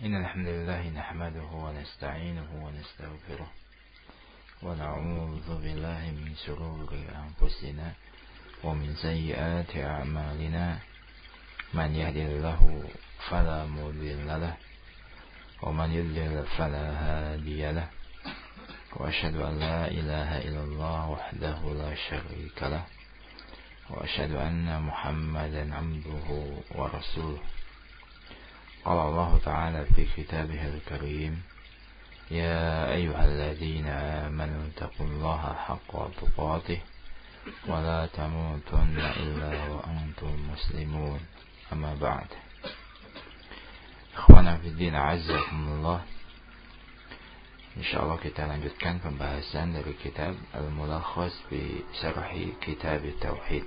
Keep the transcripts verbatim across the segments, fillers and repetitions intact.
إن الحمد لله نحمده ونستعينه ونستغفره ونعوذ بالله من شرور أنفسنا ومن سيئات أعمالنا من يهده الله فلا مضل له ومن يضلل فلا هادي له وأشهد أن لا إله إلا الله وحده لا شريك له وأشهد أن محمدا عبده ورسوله. قال الله تعالى في كتابه الكريم: يا أيها الذين آمنوا اتقوا الله حق تقاته ولا تموتن إلا وأنتم مسلمون. أما بعد. Ikhwana fi din, a'azzakumullah. Insyaallah kita lanjutkan pembahasan dari kitab Al-Mulakhas bi Syarhi Kitab Tauhid.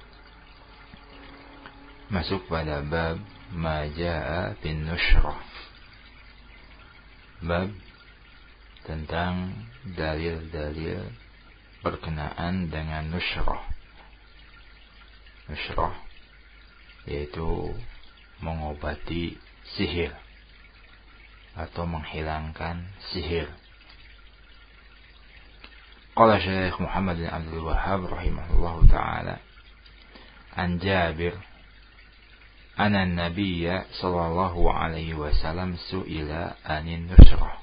Masuk pada bab ma jaa bin nushrah. Bab tentang dalil-dalil berkenaan dengan nushrah. Nushrah yaitu mengobati sihir atau menghilangkan sihir. Qala Syekh Muhammad bin Abdul Wahhab rahimahullahu taala an Jabir anna an-nabiyya sallallahu alaihi wasallam su'ila anin nushrah.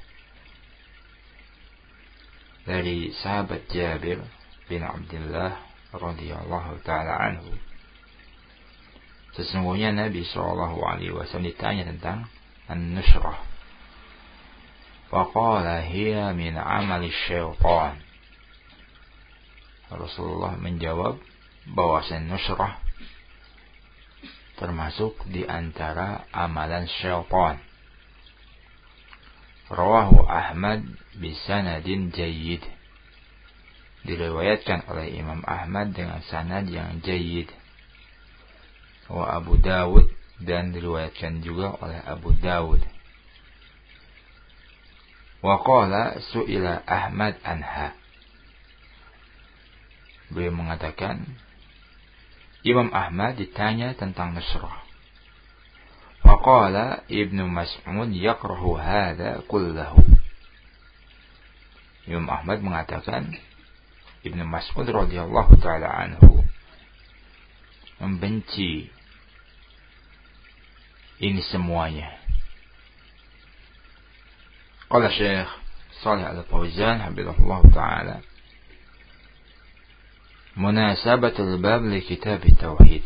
Dari sahabat Jabir bin Abdullah radhiyallahu taala anhu, sesungguhnya Nabi sallallahu alaihi wasallam ditanya tentang an-nushrah. Faqala hiya min amali syaitan. Rasulullah menjawab bahwasanya nushrah termasuk di antara amalan syaitan. Rawahu Ahmad bisanadin jayyid. Diriwayatkan oleh Imam Ahmad dengan sanad yang jayyid. Wa Abu Dawud, dan diriwayatkan juga oleh Abu Dawud. Wa qala su'ila Ahmad anha. Beliau mengatakan Imam Ahmad ditanya tentang nushrah. Wa qala Ibnu Mas'ud yakrahu hadza kullahu. Imam Ahmad mengatakan Ibnu Mas'ud radhiyallahu taala anhu membenci ini semuanya. Qala Syekh Shalih Al-Fauzan hafizahullah taala munasabatul bab li kitab tauhid.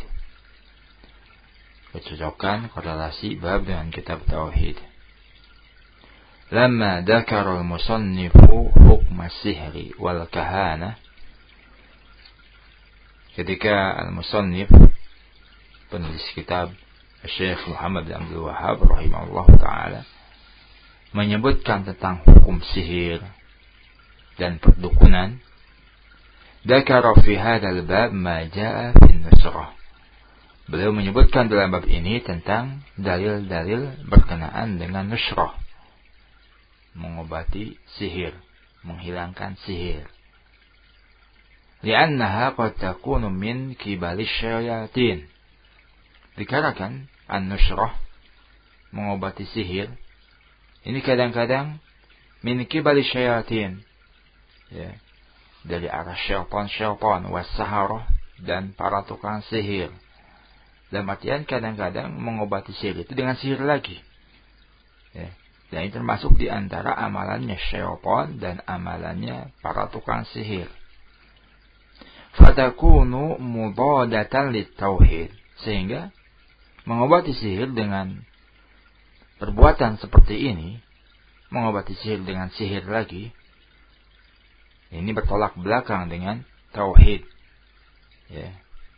Kecocokan korelasi bab dengan kitab tauhid. Lamma dzakara al-musannifu hukm as-sihri wal kahana. Ketika al-musannif penulis kitab Syekh Muhammad bin Abdul Wahhab rahimahullahu taala menyebutkan tentang hukum sihir dan perdukunan, dzakara fi hadzal bab ma jaa fi nushrah. Beliau menyebutkan dalam bab ini tentang dalil-dalil berkenaan dengan nushrah, mengobati sihir, menghilangkan sihir. Li'annaha qad takunu min kibali syayatin. Dikarenakan an-nushrah, mengobati sihir, ini kadang-kadang min kibali syayatin, ya, dari arah syaitan-syaitan was-saharah, dan para tukang sihir. Dalam artian kadang-kadang mengobati sihir itu dengan sihir lagi, ya. Dan ini termasuk di antara amalannya syaitan dan amalannya para tukang sihir. Fatakunu mudadatan lit-tauhid. Sehingga mengobati sihir dengan perbuatan seperti ini, mengobati sihir dengan sihir lagi, ini bertolak belakang dengan tauhid. Ya.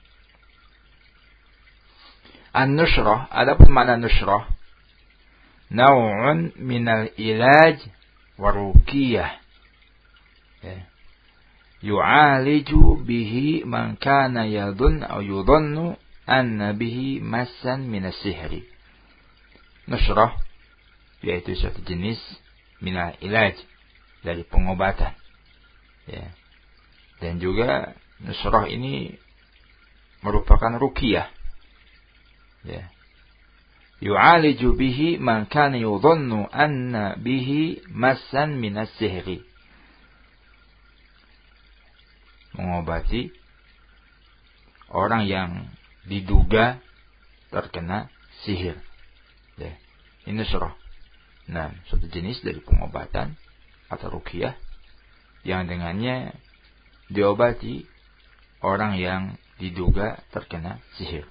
An-nushrah, adapun makna nushrah, naw'un minal ilaj wa ruqiyah. Ya. Yu'aliju bihi man kana yadun aw yudhannu anna bihi massan minas sihri. Nushrah yaitu suatu jenis minal ilaj, dari pengobatan. Ya. Dan juga nushrah ini merupakan ruqyah. Ya. yu'aliju bihi man kana yudhannu anna bihi massan minas sihri. Mengobati orang yang diduga terkena sihir. Ya, ini nusrah. Nah, suatu jenis dari pengobatan atau ruqyah yang dengannya diobati orang yang diduga terkena sihir.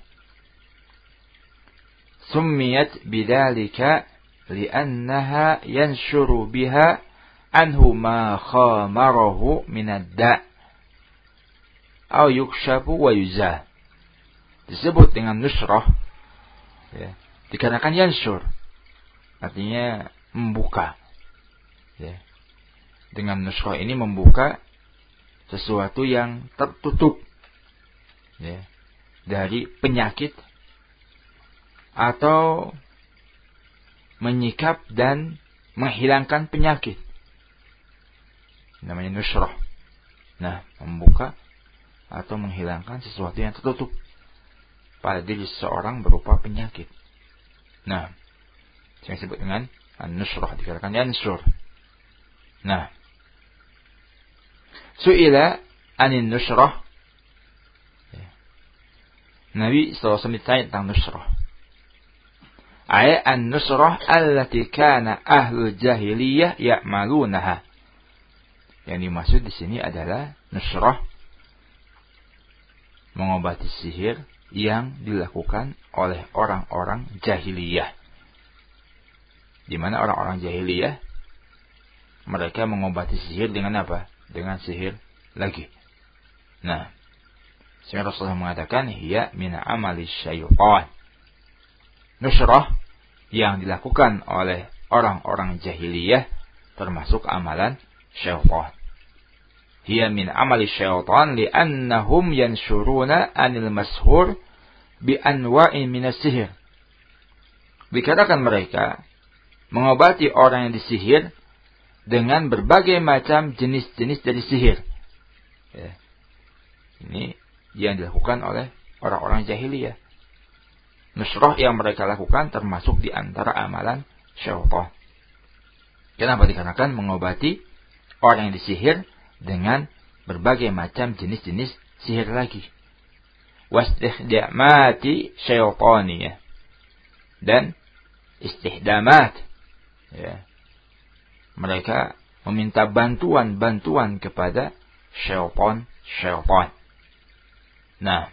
Summiyat bidzalika li'annaha yanshuru biha anhu ma khamarahu minad da' aw yukshafu wa yuzah. Disebut dengan nusrah ya, dikarenakan yanshur, artinya membuka ya. Dengan nusrah ini membuka sesuatu yang tertutup ya, dari penyakit atau menyikap dan menghilangkan penyakit. Namanya nusrah. Nah, membuka atau menghilangkan sesuatu yang tertutup pada diri seseorang berupa penyakit. Nah, yang disebut dengan an-nusrah, dikatakan yansur. Nah, su'ila anin nusrah. Nabi sallallahu alaihi wasallam ditanya tentang nusrah. Ay an-nusrah allati kana ahlul jahiliyah ya'malunaha. Yang dimaksud di sini adalah nusrah mengobati sihir yang dilakukan oleh orang-orang jahiliyah. Di mana orang-orang jahiliyah mereka mengobati sihir dengan apa? Dengan sihir lagi. Nah, sehingga Rasulullah mengatakan hiya min amali syaitan. Nusrah yang dilakukan oleh orang-orang jahiliyah termasuk amalan syaitan. Hiya min amali syaitan li'annahum yanshuruna anil mashur bi anwa'in minas sihir. Dikatakan mereka mengobati orang yang disihir dengan berbagai macam jenis-jenis dari sihir. Ya. Ini yang dilakukan oleh orang-orang jahiliyah. Nusrah yang mereka lakukan termasuk di antara amalan syaitan. Kenapa? Dikarenakan mengobati orang yang disihir dengan berbagai macam jenis-jenis sihir lagi. Wastikhdamati syaitaniyah. Dan istihdamat. Ya. Mereka meminta bantuan-bantuan kepada syaitan-syaitan. Nah,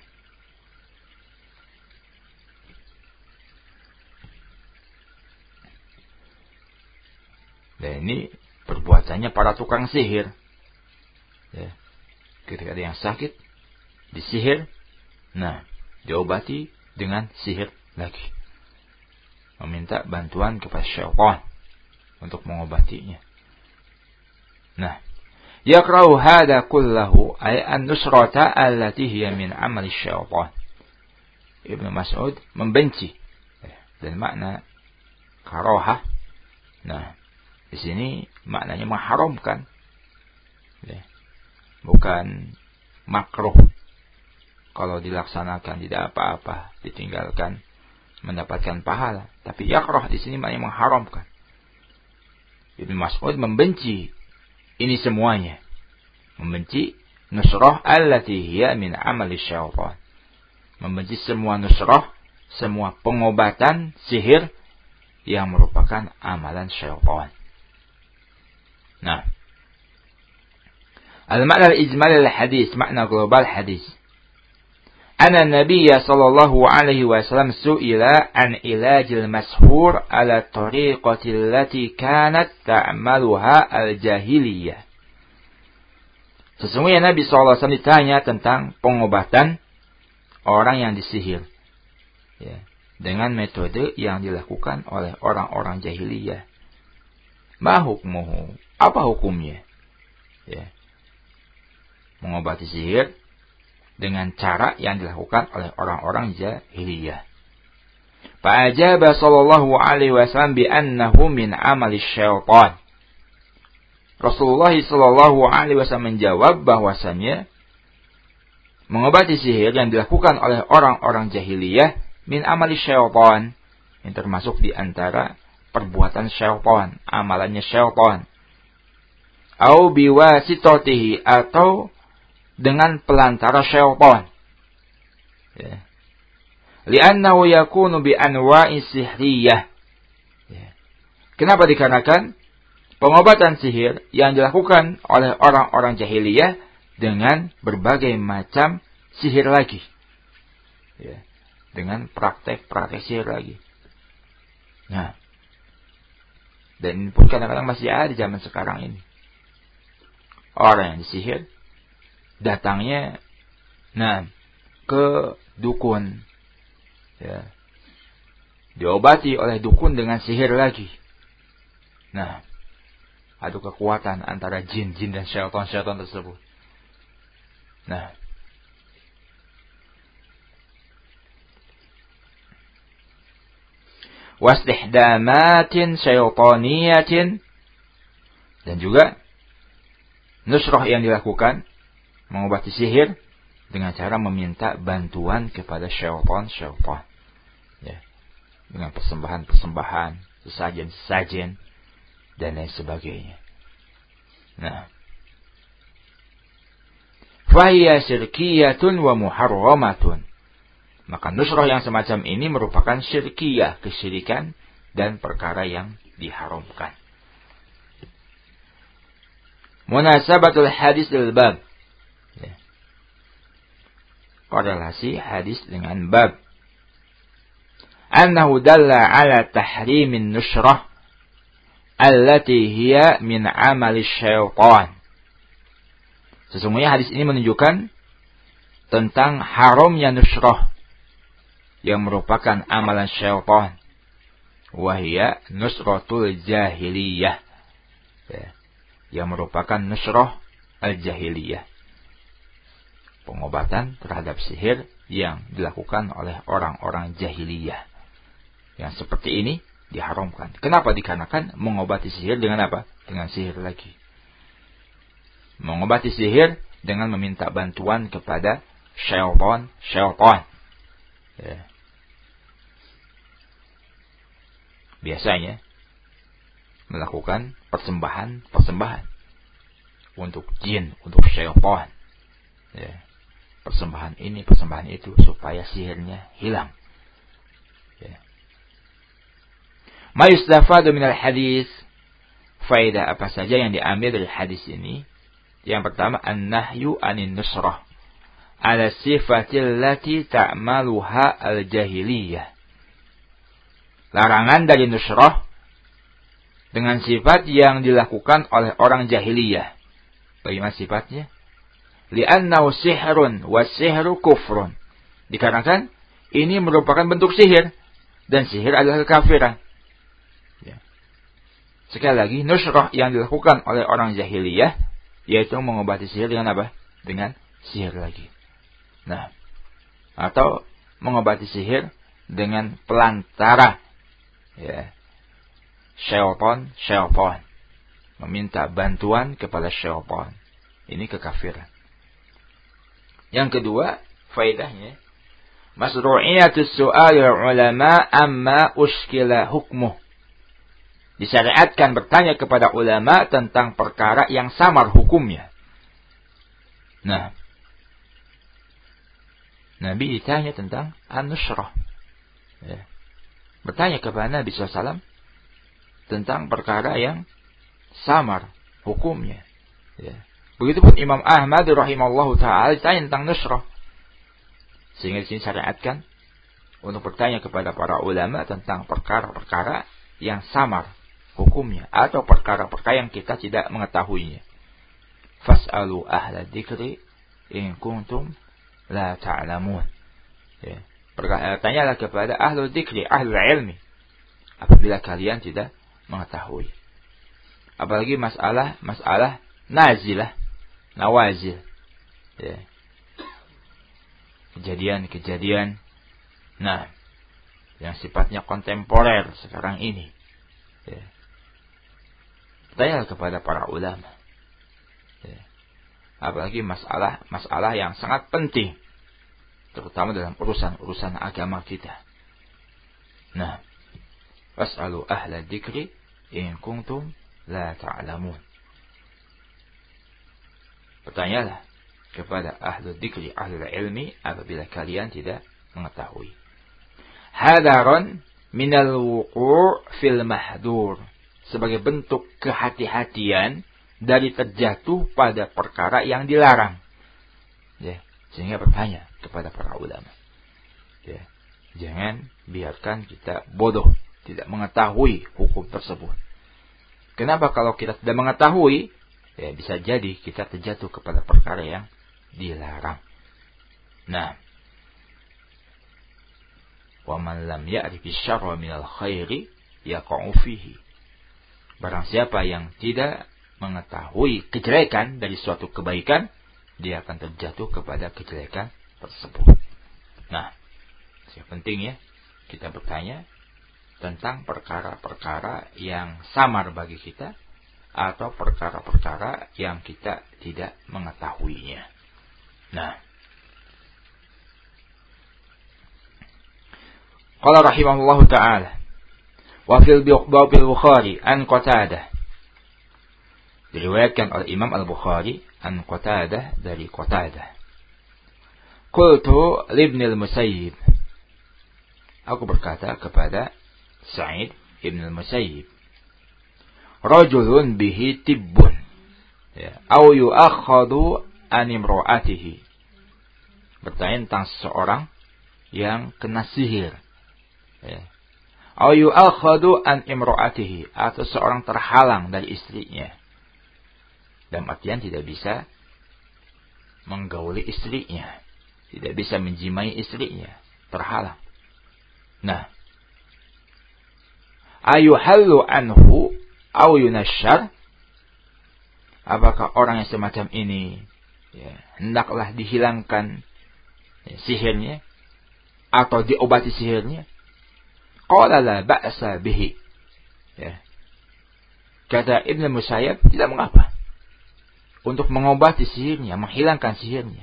dan ini perbuatannya para tukang sihir. Ya. Ketika ada yang sakit, disihir, nah, diobati dengan sihir lagi. Meminta bantuan kepada syaitan untuk mengobatinya. Nah, yaqra'u hadha kullahu ay an-nusrata allati hiya min amali syaitan. Ibnu Mas'ud membenci dan makna karahah. Nah, di sini maknanya mengharamkan. Ya. Bukan makruh. Kalau dilaksanakan tidak apa-apa, ditinggalkan mendapatkan pahala. Tapi yakrah di sini maknanya mengharamkan. Ibnu Mas'ud membenci ini semuanya. Membenci nusrah allati hiya min amali syaitan. Membenci semua nusrah, semua pengobatan sihir yang merupakan amalan syaitan. Nah, al-makna al-ijmal al-hadis, makna global hadis. Anna Nabiya sallallahu alaihi wasallam su'ila an ilajil mashhur ala tariqati allati kanat ta'maluha al-jahiliyah. Sesungguhnya Nabi sallallahu alaihi wasallam ditanya tentang pengobatan orang yang disihir. Ya, dengan metode yang dilakukan oleh orang-orang jahiliyah. Ma hukmuhu? Apa hukumnya? Ya. Mengobati sihir dengan cara yang dilakukan oleh orang-orang jahiliyah. Fa'ajaba sallallahu alaihi wasallam bi annahu min amali syaitan. Rasulullah sallallahu alaihi wasallam menjawab bahwasanya mengobati sihir yang dilakukan oleh orang-orang jahiliyah min amali syaitan, Ini termasuk di antara perbuatan syaitan, amalannya syaitan. Au biwasitatihi, atau dengan pelantara syaitan. Ya. Li'annahu yakunu bi anwa'i sihriyah. Ya. Kenapa? Dikarenakan pengobatan sihir yang dilakukan oleh orang-orang jahiliyah dengan berbagai macam sihir lagi. Ya. Dengan praktek-praktek sihir lagi. Nah. Dan ini pun kadang-kadang masih ada di zaman sekarang ini. Orang yang disihir datangnya nah ke dukun, ya, diobati oleh dukun dengan sihir lagi. Nah, adu kekuatan antara jin-jin dan syaitan-syaitan tersebut. Nah, wastihdamatin syaitaniyatin, dan juga nusrah yang dilakukan mengobati sihir dengan cara meminta bantuan kepada syaitan-syaitan. Ya. Dengan persembahan-persembahan, sesajen-sesajen, dan lain sebagainya. Nah. Fahiya syirkiyatun wa muharramatun. Maka nusrah yang semacam ini merupakan syirkiyah, kesyirikan, dan perkara yang diharamkan. Munasabatul hadis lil bab. Ya. Korelasi hadis dengan bab. Annahu dalla ala tahrimin nusrah allati hiya min amali syaitan. Sesungguhnya hadis ini menunjukkan tentang haramnya nusrah yang merupakan amalan syaitan. Wahia nusratul jahiliyah. Ya. Yang merupakan nusrah al-jahiliyah. Pengobatan terhadap sihir yang dilakukan oleh orang-orang jahiliyah. Yang seperti ini diharamkan. Kenapa? Dikarenakan mengobati sihir dengan apa? Dengan sihir lagi. Mengobati sihir dengan meminta bantuan kepada syaitan, syaitan. Ya. Biasanya melakukan persembahan-persembahan untuk jin, untuk syaitan. Ya. Persembahan ini, persembahan itu supaya sihirnya hilang. Ya. Ma yustafadu minal hadis. Faedah apa saja yang diambil dari hadis ini? Yang pertama, an-nahyu anin nusrah ala sifatil lati ta'maluha al-jahiliyah. Larangan dari nusrah dengan sifat yang dilakukan oleh orang jahiliyah. Bagaimana sifatnya? Li'annahu sihrun wa sihru kufrun. Dikarenakan ini merupakan bentuk sihir dan sihir adalah kekafiran. Ya. Sekali lagi, nusrah yang dilakukan oleh orang jahiliyah yaitu mengobati sihir dengan apa? Dengan sihir lagi. Nah, atau mengobati sihir dengan pelantara. Ya. Syaitan, syaitan. Meminta bantuan kepada syaitan. Ini kekafiran. Yang kedua, faedahnya. Masru'iyatus su'al ulama amma uskila hukmuh. Disyariatkan bertanya kepada ulama tentang perkara yang samar hukumnya. Nah, Nabi ditanya tentang an-nusrah. Ya. Bertanya kepada Nabi shallallahu alaihi wasallam tentang perkara yang samar hukumnya. Ya. Begitupun Imam Ahmad rahimallahu ta'ala ditanya tentang nusrah. Sehingga di sini syariatkan untuk bertanya kepada para ulama tentang perkara-perkara yang samar hukumnya atau perkara-perkara yang kita tidak mengetahuinya. Fas'alu ahla dzikri in kuntum la ta'lamun. Ya. Tanyalah kepada ahlu dzikri, ahlu ilmi, apabila kalian tidak mengetahui. Apalagi masalah masalah nazilah, nawazil. Ya. Kejadian-kejadian nah yang sifatnya kontemporer sekarang ini. Ya. Tanyalah kepada para ulama. Ya. Apalagi masalah-masalah yang sangat penting, terutama dalam urusan-urusan agama kita. Nah, Fas'alu ahla dzikri in kuntum la ta'lamun. Bertanyalah kepada ahlu dzikri, ahlu ilmi apabila kalian tidak mengetahui. Hadaron minal wuqu' fil mahdur, sebagai bentuk kehati-hatian dari terjatuh pada perkara yang dilarang. Ya, sehingga bertanya kepada para ulama. Ya, jangan biarkan kita bodoh, tidak mengetahui hukum tersebut. Kenapa? Kalau kita tidak mengetahui, ya bisa jadi kita terjatuh kepada perkara yang dilarang. Nah, wa man lam ya'rifi syarra minal khairi yaqa'u fihi. Barang siapa yang tidak mengetahui kejelekan dari suatu kebaikan, dia akan terjatuh kepada kejelekan tersebut. Nah, yang penting ya, kita bertanya tentang perkara-perkara yang samar bagi kita atau perkara-perkara yang kita tidak mengetahuinya. Nah, qala rahimahullahu ta'ala wa fil Bukhari an Qatadah, diriwayatkan oleh Imam Al-Bukhari an Qatadah dari Qatadah. Qultu libni al-Musayyib, aku berkata kepada Sa'id ibn al-Musayyib, rajulun bihi tibbun, ya, au yu'akhadhu an imra'atihi, bertanya tentang seseorang yang kena sihir, ya, au yu'akhadhu an imra'atihi, atau seorang terhalang dari istrinya, dalam artian tidak bisa menggauli istrinya, tidak bisa menjimai istrinya, terhalang. Nah, ayuhallu anhu au yunashar, apakah orang yang semacam ini ya, hendaklah dihilangkan ya, sihirnya atau diobati sihirnya? Qala la ba'sa bihi, ya. Kata Ibn Musayyab, tidak mengapa untuk mengobati sihirnya, menghilangkan sihirnya.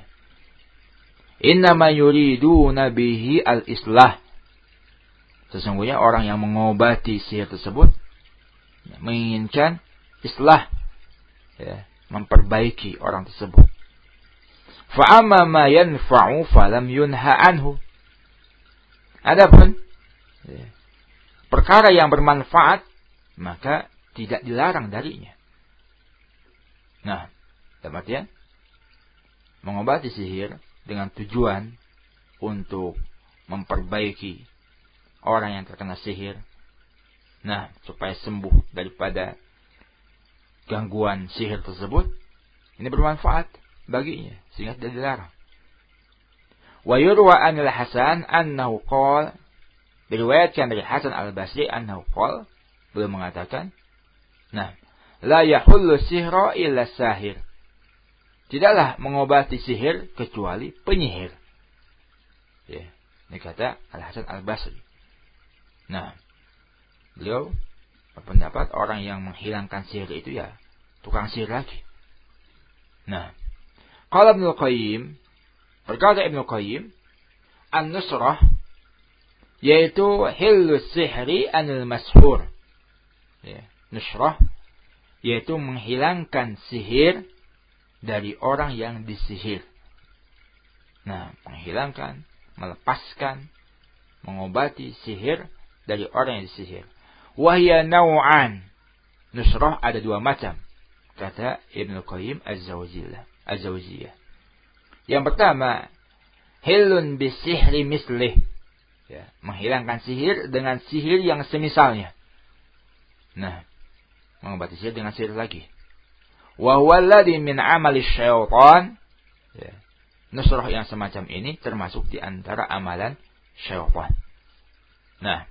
Innama yuriduna bihi al-islah, sesungguhnya orang yang mengobati sihir tersebut ya, menginginkan islah, ya, memperbaiki orang tersebut. Fa'amma ma yanfa'u falam yunha anhu, adapun ya, perkara yang bermanfaat maka tidak dilarang darinya. Nah, dalam artian mengobati sihir dengan tujuan untuk memperbaiki orang yang terkena sihir, nah, supaya sembuh daripada gangguan sihir tersebut, ini bermanfaat baginya sehingga tidak dilarang. Wa yurwa anil Hasan annahu qala, diriwayatkan dari Hasan al-Basri annahu qala, beliau mengatakan, nah, la yahullu sihra illa sahir, tidaklah mengobati sihir kecuali penyihir. Ya, ini kata Al-Hasan al-Basri. Nah, beliau berpendapat orang yang menghilangkan sihir itu ya tukang sihir lagi. Nah, qala Ibnu Qayyim, berkata Ibnu Qayyim, an-nusrah yaitu hillu sihri anil mashur. Ya, nusrah yaitu menghilangkan sihir dari orang yang disihir. Nah, menghilangkan, melepaskan, mengobati sihir dari orang yang disihir. Wahya naw'an, nusrah ada dua macam, kata Ibnu Qayyim Az-Zawjiyah. Yang pertama, hilun bisihri mislih, ya, menghilangkan sihir dengan sihir yang semisalnya. Nah, mengobati sihir dengan sihir lagi. Wa huwa alladhi min amali syaitan, ya, nusrah yang semacam ini termasuk di antara amalan syaitan. Nah,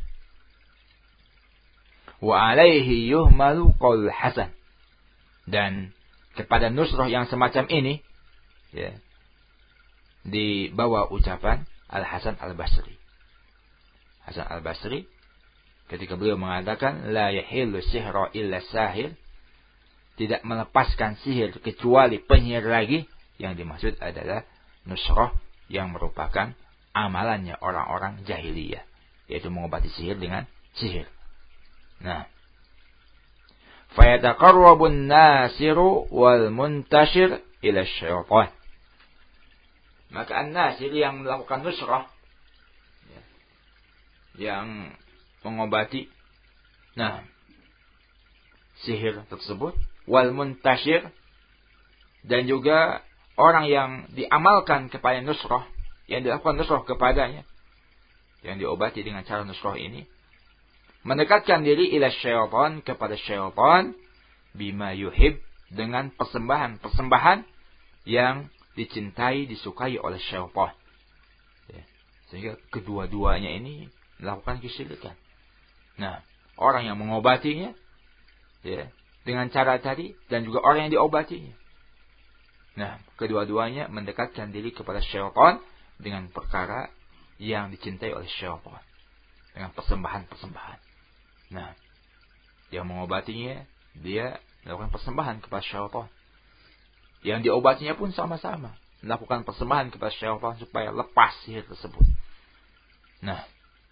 wa alaihi yuhmalu qaul Hasan, dan kepada nusrah yang semacam ini ya, dibawa ucapan Al-Hasan al-Basri. Hasan al-Basri ketika beliau mengatakan la yahillu sihra illa sahir, tidak melepaskan sihir kecuali penyihir lagi, yang dimaksud adalah nusrah yang merupakan amalannya orang-orang jahiliyah, yaitu mengobati sihir dengan sihir. Nah, fayataqarrabun nasiru wal muntashir ila syaitan. Maka an-nasir yang melakukan nusrah, ya, yang mengobati, nah, sihir tersebut, wal muntashir, dan juga orang yang diamalkan kepada nusrah, yang dilakukan nusrah kepadanya, yang diobati dengan cara nusrah ini, mendekatkan diri ila syaitan, kepada syaitan, bima yuhib, dengan persembahan-persembahan yang dicintai, disukai oleh syaitan. Ya. Sehingga kedua-duanya ini melakukan kesyirikan. Nah, orang yang mengobatinya, ya, dengan cara tadi, dan juga orang yang diobatinya. Nah, kedua-duanya mendekatkan diri kepada syaitan dengan perkara yang dicintai oleh syaitan, dengan persembahan-persembahan. Nah, yang mengobatinya, dia melakukan persembahan kepada syaitan. Yang diobatinya pun sama-sama melakukan persembahan kepada syaitan supaya lepas sihir tersebut. Nah,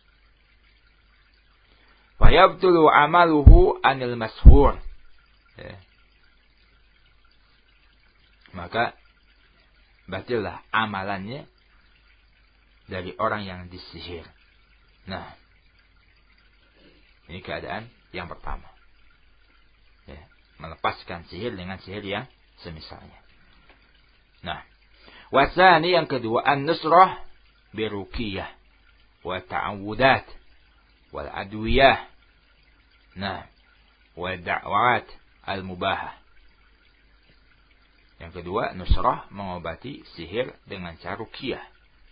fayabtulu amaluhu anil mashur. Ya. Maka batillah amalannya dari orang yang disihir. Nah, ini keadaan yang pertama. Ya, melepaskan sihir dengan sihir yang semisalnya. Nah, wasani yang kedua, an-nusrah birukiyah wa ta'awudat wal adwiyah. Nah, wa da'wat al-mubahah. Yang kedua, nusrah, mengobati sihir dengan cara rukiyah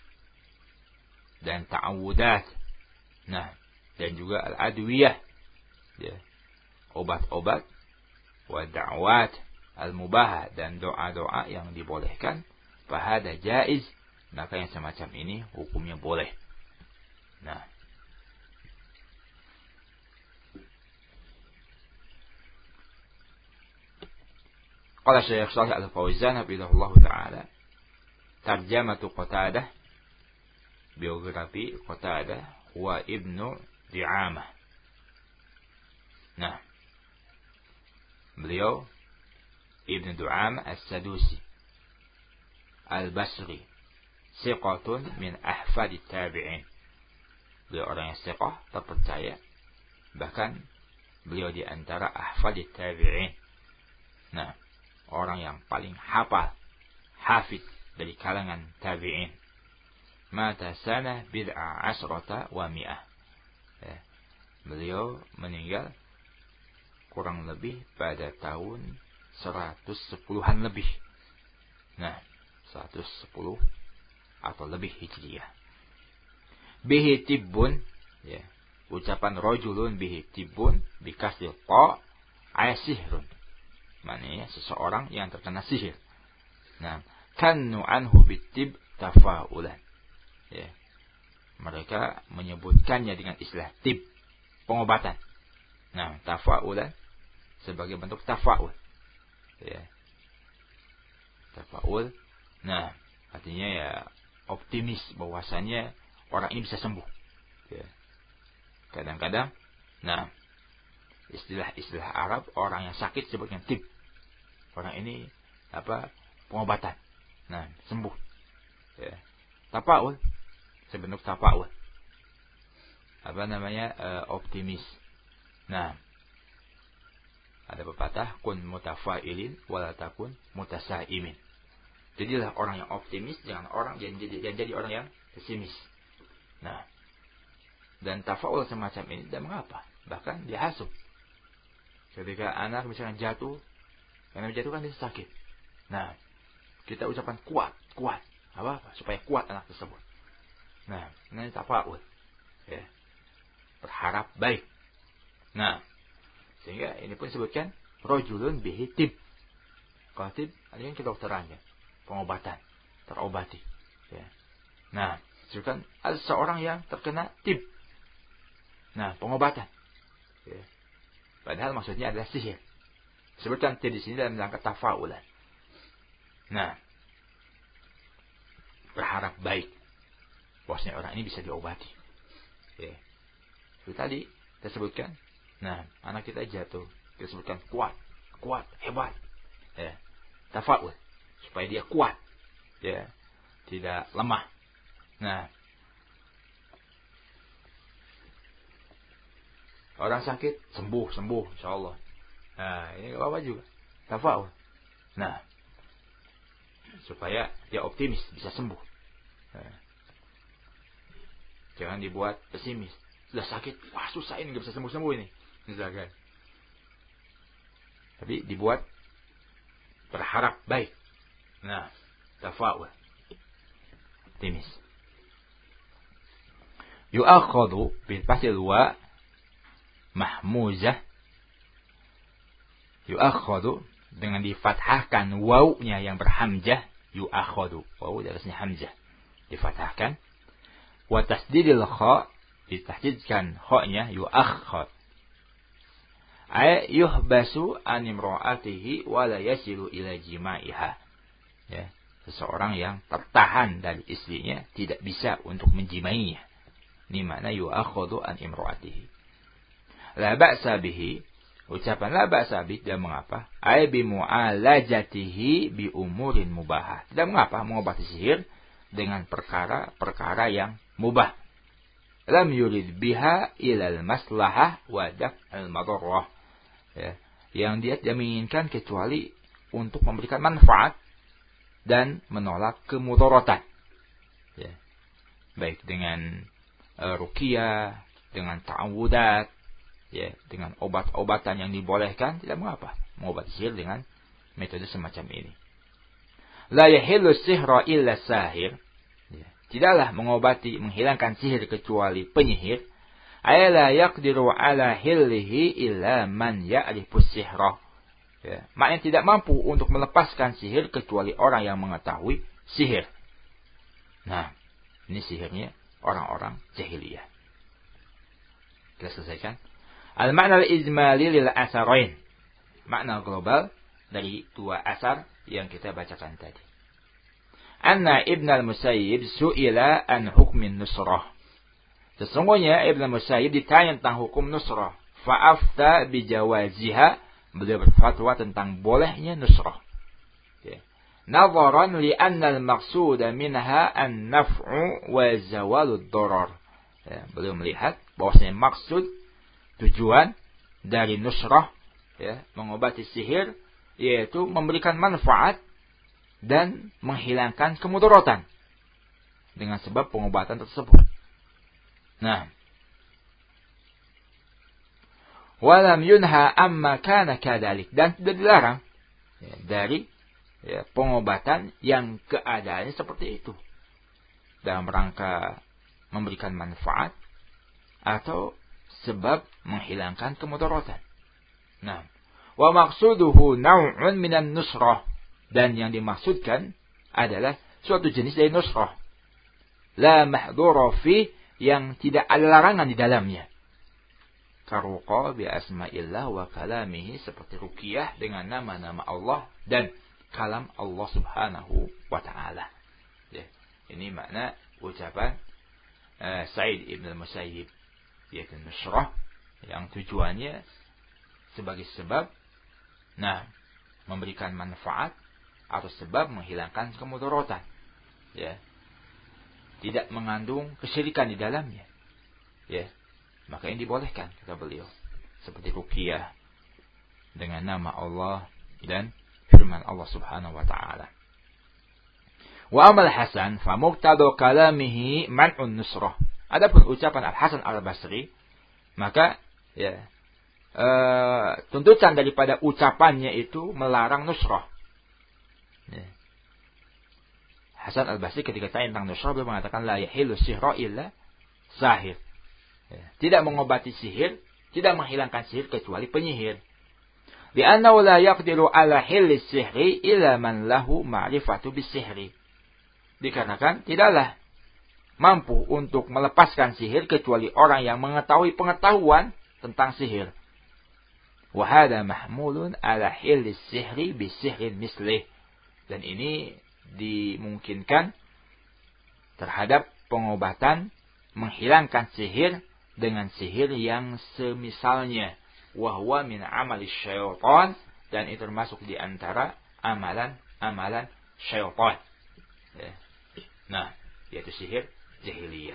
dan ta'awudat. Nah, dan juga al-adwiyah, ya, obat-obat, wa da'wat al-mubahah, dan doa-doa yang dibolehkan. Fahada jaiz, maka yang semacam ini hukumnya boleh. Nah, qala Syekh Shalih Al-Fauzan hafizahullah taala, tarjamatu Qatadah, biografi Qatadah, wa ibnu Di'amah. Nah, beliau Ibn Du'amah As-Sadusi Al-Basri, siqatun min ahfadi tabi'in. Beliau orang yang siqah, terpercaya, bahkan beliau di antara ahfadi tabi'in. Nah, orang yang paling hafal, hafid dari kalangan tabi'in. Mata sanah bid'a asrata wa mi'ah. Ya, beliau meninggal kurang lebih pada tahun seratus sepuluhan lebih. Nah, seratus sepuluh atau lebih Hijriyah. Bihi tibbun, ya, ucapan rojulun bihi tibbun bikasril ta ayasihrun. Maknanya seseorang yang terkena sihir. Nah, kannu anhu bitib tafaulan. Ya. Mereka menyebutkannya dengan istilah tib, pengobatan. Nah, tafaulan sebagai bentuk tafaul. Ya. Tafaul. Nah, artinya ya optimis bahwasanya orang ini bisa sembuh. Ya. Kadang-kadang, nah, istilah-istilah Arab, orang yang sakit sebutnya tib. Orang ini apa? Pengobatan. Nah, sembuh. Ya. Tafaul, sebentuk tafaul. Apa namanya? E, optimis. Nah, ada pepatah, kun mutafailin wala takun mutasaimin. Jadilah orang yang optimis, jangan orang jangan jadi, jangan jadi orang yang pesimis. Nah, dan tafaul semacam ini tidak mengapa, bahkan dihasut. Ketika anak misalnya jatuh, karena jatuh kan dia sakit. Nah, kita ucapan kuat, kuat, apa apa supaya kuat anak tersebut. Nah, ini tafaul. Ya. Berharap baik. Nah, sehingga ini pun disebutkan rojulun bihi tib. Kalau tib, artinya kedokterannya, pengobatan, terobati. Ya. Nah, disebutkan ada seorang yang terkena tib. Nah, pengobatan. Ya. Padahal maksudnya adalah sihir. Disebutkan tib di sini dalam rangka tafaulan. Nah, berharap baik, bahwasanya orang ini bisa diobati. Ya. Itu tadi kita sebutkan Nah, anak kita jatuh, kita sebutkan kuat, kuat, hebat. Ya, tafa'ul, supaya dia kuat, ya, tidak lemah. Nah, orang sakit sembuh, sembuh, insyaallah. Nah, ini apa juga, tafa'ul. Nah, supaya dia optimis, bisa sembuh. Nah, jangan dibuat pesimis. Sudah sakit, wah susah ini, nggak bisa sembuh-sembuh ini, misalkan. Tapi dibuat berharap baik. Nah, tafa'ul, optimis. Yu'akhadhu bil fathil wa mahmuzah. Yu'akhadhu dengan difathahkan wawnya yang berhamzah. Yu'akhadhu, waw di atasnya hamzah, difathahkan. Wa tasdidil kha, ditahdidkan kha-nya. Yu'akhad, ay yuhbasu an imra'atihi wa la yasilu ila jima'iha. Ya, seseorang yang tertahan dari istrinya, tidak bisa untuk menjimainya. Ini makna yu'akhadhu an imra'atihi. La ba'sa bihi, ucapan la ba'sa bihi tidak mengapa. Ay bi mu'alajatihi bi umurin mubahah, tidak mengapa mengobati sihir dengan perkara-perkara yang mubah. Lam yurid biha ilal maslahah wa daf'al madarrah. Ya, yang dia tidak menginginkan kecuali untuk memberikan manfaat dan menolak kemudaratan. Ya, baik dengan uh, ruqyah, dengan ta'awudat, ya, dengan obat-obatan yang dibolehkan, tidak mengapa mengobati sihir dengan metode semacam ini. La yahillu sihra illa sahir. Ya, tidaklah mengobati, menghilangkan sihir kecuali penyihir. Ay la yaqdiru ala hillihi illa man ya'rifu sihra. Ya, maknanya tidak mampu untuk melepaskan sihir kecuali orang yang mengetahui sihir. Nah, ini sihirnya orang-orang jahiliyah. Kita selesaikan. Al-makna al-ijmali lil asarain. Makna global dari dua asar yang kita bacakan tadi. Anna Ibn al-Musayyib su'ila an hukmin nusrah. Sesungguhnya Ibn al-Musayyib ditanya tentang hukum nusrah. Fa'afta bijawaziha. Beliau berfatwa tentang bolehnya nusrah. Ya. Nazaran li anna al-maqsuda minha an-naf'u wa zawalud darar. Ya, beliau melihat bahwasanya maksud, tujuan dari nusrah, ya, mengobati sihir, yaitu memberikan manfaat dan menghilangkan kemudaratan dengan sebab pengobatan tersebut. Nah, walam yunha amma kana kadalik, dan tidak dilarang, ya, dari, ya, pengobatan yang keadaannya seperti itu dalam rangka memberikan manfaat atau sebab menghilangkan kemudaratan. Nah, wa maqsuduhu naw'un minan nusrah, dan yang dimaksudkan adalah suatu jenis dari nusrah. La mahdhura fi, yang tidak ada larangan di dalamnya. Karuqa bi asma'illah wa kalamihi, seperti ruqyah dengan nama-nama Allah dan kalam Allah Subhanahu wa taala. Ya, ini makna ucapan uh, Sa'id Ibn al-Musayyib, yaitu nusrah yang tujuannya sebagai sebab, nah, memberikan manfaat atau sebab menghilangkan kemudaratan. Ya, tidak mengandung kesyirikan di dalamnya. Ya, maka ini dibolehkan, kata beliau, seperti ruqyah dengan nama Allah dan firman Allah Subhanahu wa taala. Wa amal Hasan fa muqtada kalamihi man'un nusrah. Adapun ucapan Al-Hasan Al-Basri, maka, ya, e, tuntutan daripada ucapannya itu melarang nusrah. Ya. Hasan Al-Basri ketika tanya tentang nusrah, beliau mengatakan la yahillu sihra illa sahir. Ya. Tidak mengobati sihir, tidak menghilangkan sihir kecuali penyihir. Li'annahu la yaqdiru ala hilli sihri illa man lahu ma'rifatu bisihri. Dikarenakan tidaklah mampu untuk melepaskan sihir kecuali orang yang mengetahui pengetahuan tentang sihir. Wa hadha mahmulun ala hilli sihri bisihrin mislih. Dan ini dimungkinkan terhadap pengobatan menghilangkan sihir dengan sihir yang semisalnya. wa huwa min amali syaitan, dan itu termasuk di antara amalan-amalan syaitan. Ya. Nah, yaitu sihir jahiliyah.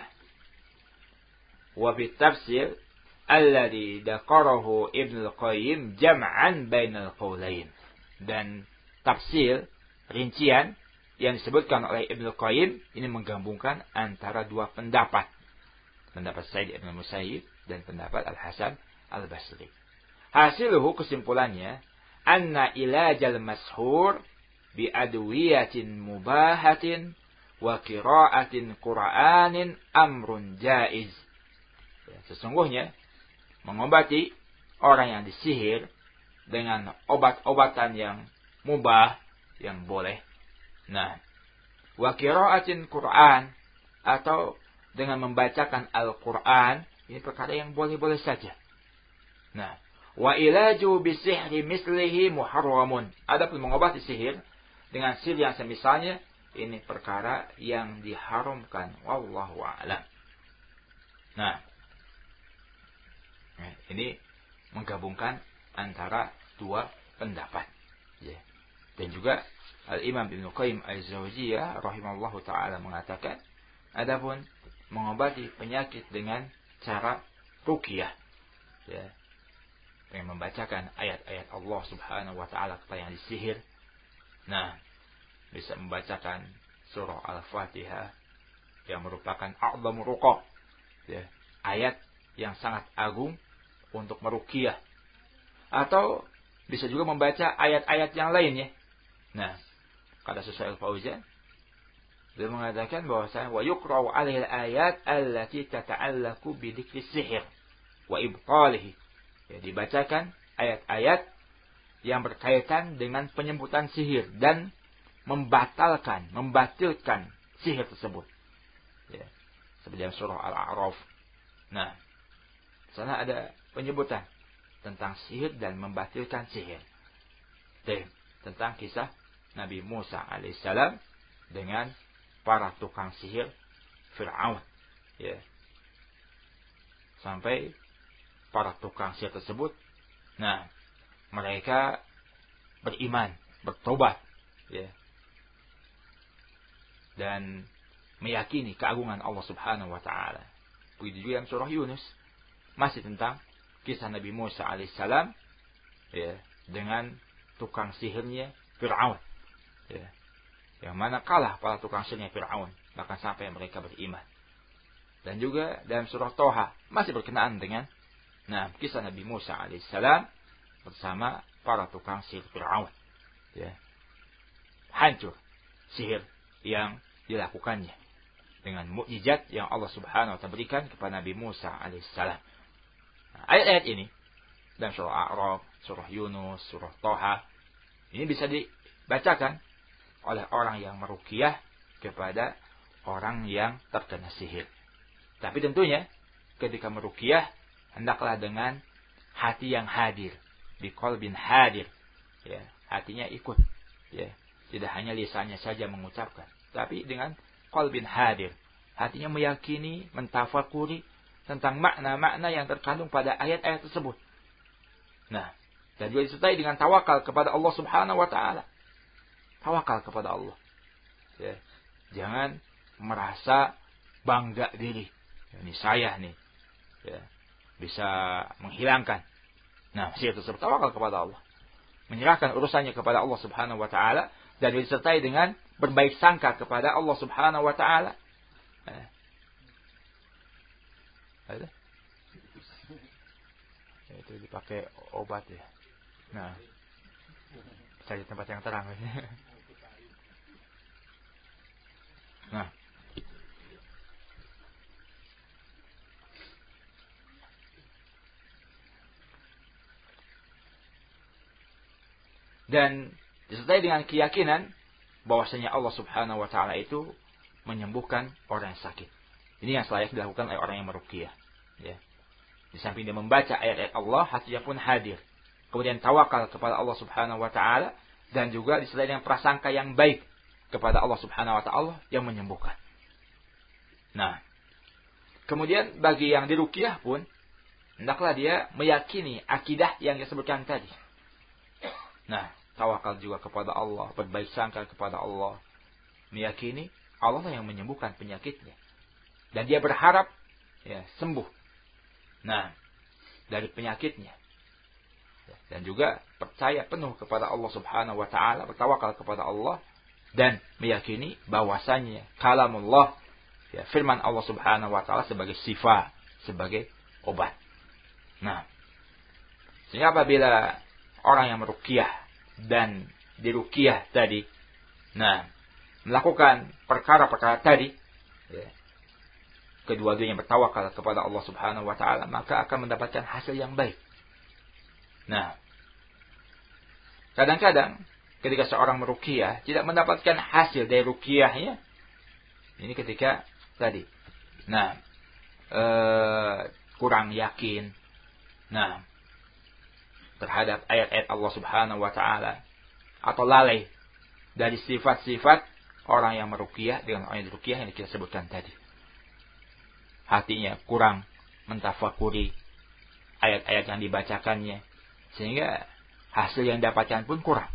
Wa fi tafsir alladhi dzakarahu Ibnu Qayyim jam'an bainal qaulain. Dan tafsir rincian yang disebutkan oleh Ibnu Qayyim ini menggabungkan antara dua pendapat. Pendapat Sa'id Ibn Musayyib dan pendapat Al-Hasan Al-Basri. Hasiluhu, kesimpulannya, anna ilajal mashur bi adwiyatin mubahatin wa qira'atin Qur'anin amrun jaiz. Ya, sesungguhnya mengobati orang yang disihir dengan obat-obatan yang mubah, yang boleh. Nah, wa qira'atin Qur'an, atau dengan membacakan Al-Qur'an, ini perkara yang boleh-boleh saja. Nah, wa ilaju bisihri mislihi muharramun. Adapun mengobati sihir dengan sihir yang semisalnya, ini perkara yang diharamkan. Wallahu a'lam. Nah, ini menggabungkan antara dua pendapat. Ya. Dan juga Al-Imam Ibnu Qayyim Az-Zawjiyah rahimallahu ta'ala mengatakan, adapun mengobati penyakit dengan cara ruqyah, ya, dengan membacakan ayat-ayat Allah subhanahu wa ta'ala kepada yang disihir. Nah, bisa membacakan surah Al-Fatihah yang merupakan a'dhamu ruqah, ya, ayat yang sangat agung untuk meruqyah. Atau bisa juga membaca ayat-ayat yang lainnya. Nah, kata Syekh Al-Fauzan, dia mengatakan bahwasanya wa yuqra'u 'alaihi al-ayat allati tata'allaqu bi dzikri sihir wa ibtalihi. Ya, dibacakan ayat-ayat yang berkaitan dengan penyebutan sihir dan membatalkan, membatilkan sihir tersebut. Ya, seperti dalam surah Al-A'raf. Nah, sana ada penyebutan tentang sihir dan membatilkan sihir. Dan tentang kisah Nabi Musa alaihissalam dengan para tukang sihir Fir'aun. Ya. Sampai para tukang sihir tersebut, nah, mereka beriman, bertobat, ya, dan meyakini keagungan Allah Subhanahu wa taala. Begitu juga dalam surah Yunus, masih tentang kisah Nabi Musa alaihissalam, ya, dengan tukang sihirnya Fir'aun, ya, yang mana kalah para tukang sihirnya Fir'aun, bahkan sampai mereka beriman. Dan juga dalam surah Toha masih berkenaan dengan, nah, kisah Nabi Musa alaihissalam bersama para tukang sihir Fir'aun, ya, hancur sihir yang dilakukannya dengan mukjizat yang Allah Subhanahu wa taala berikan kepada Nabi Musa alaihissalam. Nah, ayat-ayat ini dalam surah A'raf, surah Yunus, surah Toha, ini bisa dibacakan oleh orang yang meruqyah kepada orang yang terkena sihir. Tapi tentunya ketika meruqyah hendaklah dengan hati yang hadir, biqalbin hadir, ya, hatinya ikut, ya, tidak hanya lisannya saja mengucapkan, tapi dengan qalbin hadir, hatinya meyakini, mentafakuri tentang makna-makna yang terkandung pada ayat-ayat tersebut. Nah, dan juga disertai dengan tawakal kepada Allah Subhanahu wa taala. Tawakal kepada Allah. Ya. Jangan merasa bangga diri. Ini saya nih, ya, bisa menghilangkan. Nah, sihir tersebut, tawakal kepada Allah. Menyerahkan urusannya kepada Allah Subhanahu wa taala dan disertai dengan berbaik sangka kepada Allah Subhanahu wa taala. Eh. Ada? Itu dipakai obat ya. Nah, cari tempat yang terang. Nah, dan disertai dengan keyakinan bahwasanya Allah Subhanahu wa taala itu menyembuhkan orang yang sakit. Ini yang selayak dilakukan oleh orang yang meruqyah, ya. Di samping dia membaca ayat-ayat Allah, hatinya pun hadir. Kemudian tawakal kepada Allah Subhanahu wa taala dan juga disertai dengan prasangka yang baik kepada Allah Subhanahu wa taala yang menyembuhkan. Nah, kemudian bagi yang diruqyah pun hendaklah dia meyakini akidah yang disebutkan tadi. Nah, tawakal juga kepada Allah, berbaik sangka kepada Allah, meyakini Allah yang menyembuhkan penyakitnya, dan dia berharap ya sembuh. Nah, dari penyakitnya. Dan juga percaya penuh kepada Allah Subhanahu wa taala, bertawakal kepada Allah dan meyakini bahwasannya kalamullah, ya, firman Allah Subhanahu wa taala sebagai sifat, sebagai obat. Nah, sehingga apabila orang yang meruqyah dan diruqyah tadi, nah, melakukan perkara-perkara tadi, ya, kedua-duanya bertawakal kepada Allah Subhanahu wa taala, maka akan mendapatkan hasil yang baik. Nah, kadang-kadang ketika seorang meruqyah tidak mendapatkan hasil dari ruqyahnya, ini ketika tadi, nah, ee, kurang yakin, nah, terhadap ayat-ayat Allah Subhanahu wa taala, atau lalai dari sifat-sifat orang yang meruqyah dengan orang yang diruqyah yang kita sebutkan tadi. Hatinya kurang mentafakuri ayat-ayat yang dibacakannya, sehingga hasil yang dapatkan pun kurang.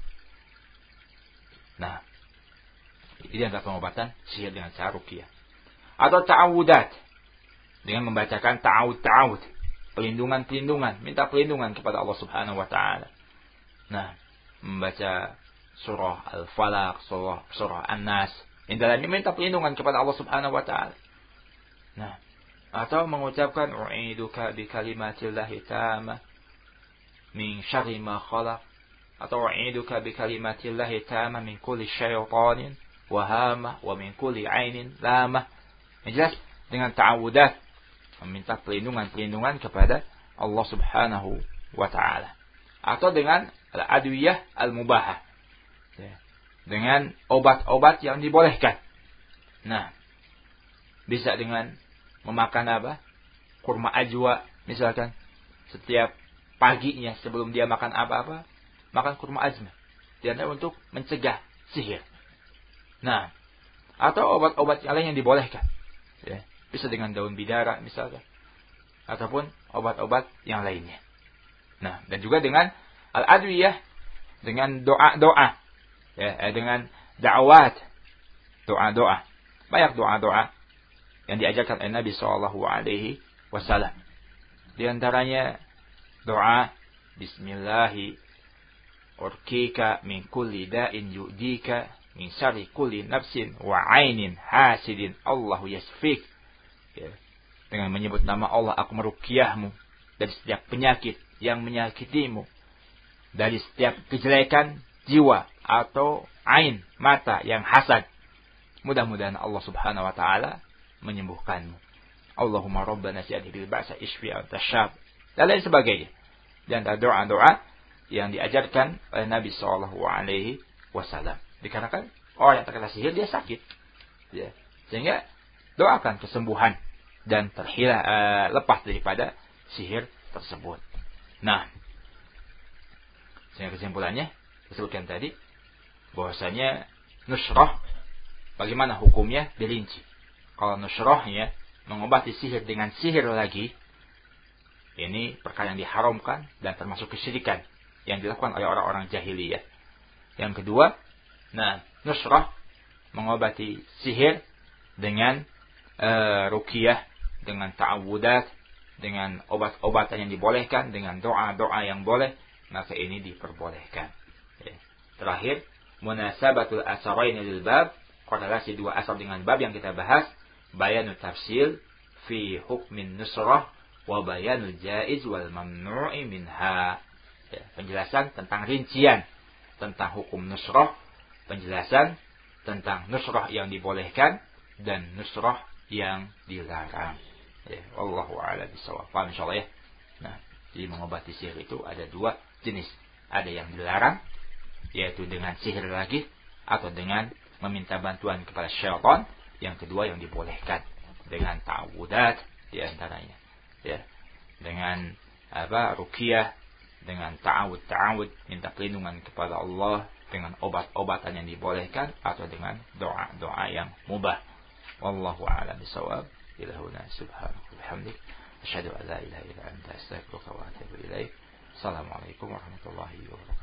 Nah, ini adalah pengobatan sihir dengan cara ruqyah. Atau ta'awudat, dengan membacakan ta'awud-ta'awud, pelindungan-pelindungan, minta pelindungan kepada Allah Subhanahu wa taala. Nah, membaca surah Al-Falaq, surah, surah An-Nas, yang dalamnya minta pelindungan kepada Allah Subhanahu wa taala. Nah, atau mengucapkan u'iduka bi kalimatillahi tamah min syarri ma khalaq, atau u'iduka bi kalimatillahi tamah min kulli syaitanin wa hamah wa min kulli ainin lamah. Yang jelas dengan ta'awudat, meminta pelindungan-pelindungan kepada Allah Subhanahu wa taala. Atau dengan al-adwiyah al-mubahah, ya, dengan obat-obat yang dibolehkan. Nah, bisa dengan memakan apa? Kurma ajwa misalkan, setiap paginya sebelum dia makan apa-apa, makan kurma ajwa, dan untuk mencegah sihir. Nah, atau obat-obat yang lain yang dibolehkan, ya, bisa dengan daun bidara misalkan, ataupun obat-obat yang lainnya. Nah, dan juga dengan al-adwiyah, dengan doa-doa, ya, dengan da'awat, doa-doa, banyak doa-doa yang diajarkan oleh Nabi Shallallahu Alaihi Wasallam. Di antaranya doa Bismillahi urkika min kulli da'in yu'dika min syarri kulli nafsin wa ainin hasidin Allahu yasfik. Ya. Dengan menyebut nama Allah, aku meruqyahmu dari setiap penyakit yang menyakitimu, dari setiap kejelekan jiwa atau ain, mata yang hasad. Mudah-mudahan Allah Subhanahu wa taala menyembuhkanmu. Allahumma rabbana si'adhibil ba'sa ishfi al-tashab, dan lain sebagainya. Dan ada doa-doa yang diajarkan oleh Nabi Shallallahu Alaihi Wasallam. Dikarenakan orang yang terkena sihir dia sakit, ya, sehingga doakan kesembuhan dan terhilah uh, lepas daripada sihir tersebut. Nah, sehingga kesimpulannya disebutkan tadi bahwasanya nusrah, bagaimana hukumnya dirinci. Kalau nusrahnya mengobati sihir dengan sihir lagi, ini perkara yang diharamkan dan termasuk kesyirikan yang dilakukan oleh orang-orang jahiliyah. Yang kedua, nah, nusrah mengobati sihir dengan uh, ruqyah, dengan ta'awudat, dengan obat-obatan yang dibolehkan, dengan doa-doa yang boleh, maka ini diperbolehkan. Ya. Terakhir, munasabatul asarain lil bab, korelasi dua asar dengan bab yang kita bahas, bayanul tafsil fi hukmin nusrah wa bayanul jaiz wal mamnu'i minha. Ya, penjelasan tentang rincian tentang hukum nusrah, penjelasan tentang nusrah yang dibolehkan dan nusrah yang dilarang. Ya, wallahu a'lam bishawab. Paham insyaallah ya. Nah, jadi mengobati sihir itu ada dua jenis. Ada yang dilarang, yaitu dengan sihir lagi, atau dengan meminta bantuan kepada syaitan. Yang kedua yang dibolehkan dengan ta'awudat di antaranya. Ya, dengan apa? Ruqyah, dengan ta'awud-ta'awud, minta perlindungan kepada Allah, dengan obat-obatan yang dibolehkan, atau dengan doa-doa yang mubah. Wallahu a'lam bishawab. Ilahuna subhanahu wa bihamdik. Asyhadu an la ilaha illa anta astaghfiruka wa atubu ilaik. Assalamualaikum warahmatullahi wabarakatuh.